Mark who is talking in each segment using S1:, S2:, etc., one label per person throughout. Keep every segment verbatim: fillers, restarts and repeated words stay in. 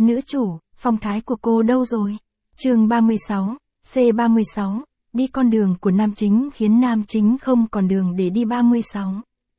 S1: Nữ chủ, phong thái của cô đâu rồi? Chương ba mươi sáu, C ba mươi sáu, đi con đường của nam chính khiến nam chính không còn đường để đi ba mươi sáu.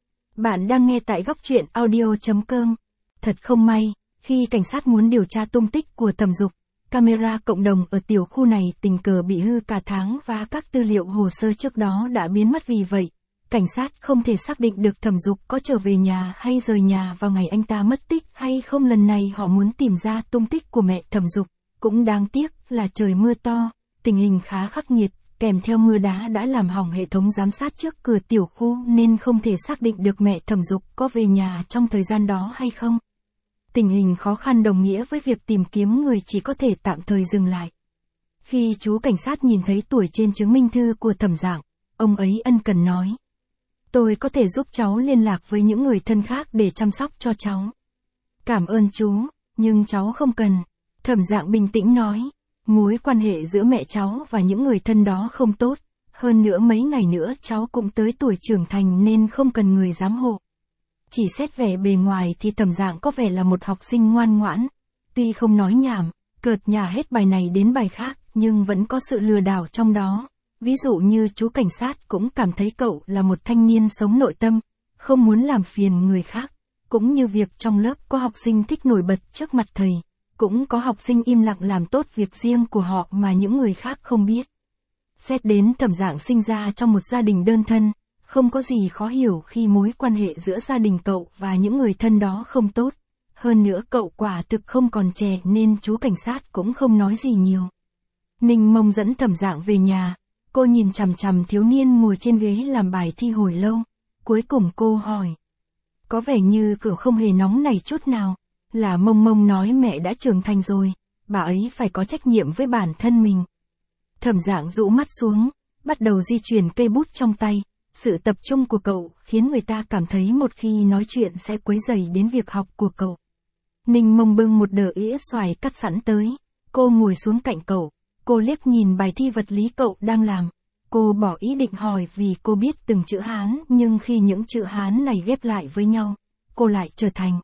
S1: Bạn đang nghe tại góc truyện audio chấm com. Thật không may, khi cảnh sát muốn điều tra tung tích của Thẩm Dục, camera cộng đồng ở tiểu khu này tình cờ bị hư cả tháng và các tư liệu hồ sơ trước đó đã biến mất, vì vậy, cảnh sát không thể xác định được Thẩm Dục có trở về nhà hay rời nhà vào ngày anh ta mất tích hay không. Lần này họ muốn tìm ra tung tích của mẹ Thẩm Dục, cũng đáng tiếc là trời mưa to, tình hình khá khắc nghiệt, kèm theo mưa đá đã làm hỏng hệ thống giám sát trước cửa tiểu khu nên không thể xác định được mẹ Thẩm Dục có về nhà trong thời gian đó hay không. Tình hình khó khăn đồng nghĩa với việc tìm kiếm người chỉ có thể tạm thời dừng lại. Khi chú cảnh sát nhìn thấy tuổi trên chứng minh thư của Thẩm Dạng, ông ấy ân cần nói: "Tôi có thể giúp cháu liên lạc với những người thân khác để chăm sóc cho cháu." "Cảm ơn chú, nhưng cháu không cần." Thẩm Dạng bình tĩnh nói, mối quan hệ giữa mẹ cháu và những người thân đó không tốt, hơn nữa mấy ngày nữa cháu cũng tới tuổi trưởng thành nên không cần người giám hộ. Chỉ xét vẻ bề ngoài thì Thẩm Dạng có vẻ là một học sinh ngoan ngoãn, tuy không nói nhảm, cợt nhả hết bài này đến bài khác, nhưng vẫn có sự lừa đảo trong đó. Ví dụ như chú cảnh sát cũng cảm thấy cậu là một thanh niên sống nội tâm, không muốn làm phiền người khác, cũng như việc trong lớp có học sinh thích nổi bật trước mặt thầy, cũng có học sinh im lặng làm tốt việc riêng của họ mà những người khác không biết. Xét đến Thẩm Dạng sinh ra trong một gia đình đơn thân, không có gì khó hiểu khi mối quan hệ giữa gia đình cậu và những người thân đó không tốt. Hơn nữa cậu quả thực không còn trẻ nên chú cảnh sát cũng không nói gì nhiều. Ninh Mông dẫn Thẩm Dạng về nhà, cô nhìn chằm chằm thiếu niên ngồi trên ghế làm bài thi hồi lâu. Cuối cùng cô hỏi: "Có vẻ như cậu không hề nóng nảy chút nào." Là Mông Mông nói mẹ đã trưởng thành rồi, bà ấy phải có trách nhiệm với bản thân mình. Thẩm Dạng rũ mắt xuống, bắt đầu di chuyển cây bút trong tay. Sự tập trung của cậu khiến người ta cảm thấy một khi nói chuyện sẽ quấy rầy đến việc học của cậu. Ninh Mông bưng một đờ ĩa xoài cắt sẵn tới. Cô ngồi xuống cạnh cậu. Cô liếc nhìn bài thi vật lý cậu đang làm. Cô bỏ ý định hỏi vì cô biết từng chữ Hán, nhưng khi những chữ Hán này ghép lại với nhau, cô lại trở thành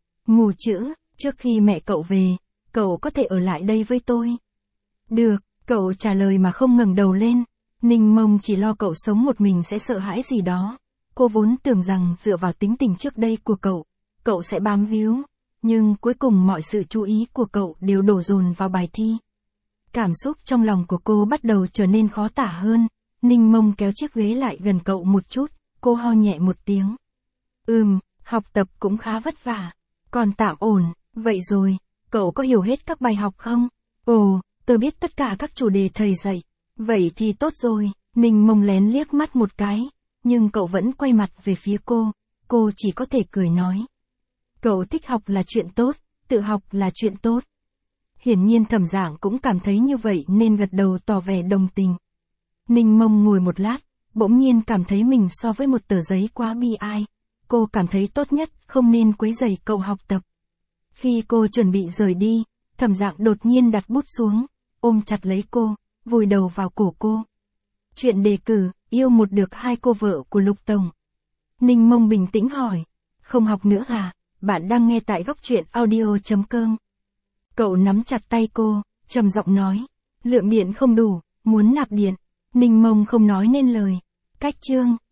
S1: mù chữ. "Trước khi mẹ cậu về, cậu có thể ở lại đây với tôi." "Được," cậu trả lời mà không ngẩng đầu lên. Ninh Mông chỉ lo cậu sống một mình sẽ sợ hãi gì đó. Cô vốn tưởng rằng dựa vào tính tình trước đây của cậu, cậu sẽ bám víu, nhưng cuối cùng mọi sự chú ý của cậu đều đổ dồn vào bài thi. Cảm xúc trong lòng của cô bắt đầu trở nên khó tả hơn. Ninh Mông kéo chiếc ghế lại gần cậu một chút, cô ho nhẹ một tiếng. "Ừm, học tập cũng khá vất vả." "Còn tạm ổn." "Vậy rồi, cậu có hiểu hết các bài học không?" "Ồ, tôi biết tất cả các chủ đề thầy dạy." "Vậy thì tốt rồi." Ninh Mông lén liếc mắt một cái, nhưng cậu vẫn quay mặt về phía cô. Cô chỉ có thể cười nói: "Cậu thích học là chuyện tốt, tự học là chuyện tốt." Hiển nhiên Thẩm Dạng cũng cảm thấy như vậy nên gật đầu tỏ vẻ đồng tình. Ninh Mông ngồi một lát, bỗng nhiên cảm thấy mình so với một tờ giấy quá bi ai. Cô cảm thấy tốt nhất không nên quấy rầy cậu học tập. Khi cô chuẩn bị rời đi, Thẩm Dạng đột nhiên đặt bút xuống, ôm chặt lấy cô, vùi đầu vào cổ cô. "Chuyện đề cử, yêu một được hai cô vợ của Lục Tổng." Ninh Mông bình tĩnh hỏi: "Không học nữa à?" Bạn đang nghe tại góc truyện audio chấm com. Cậu nắm chặt tay cô, trầm giọng nói: "Lượng điện không đủ, muốn nạp điện." Ninh Mông không nói nên lời. Cách chương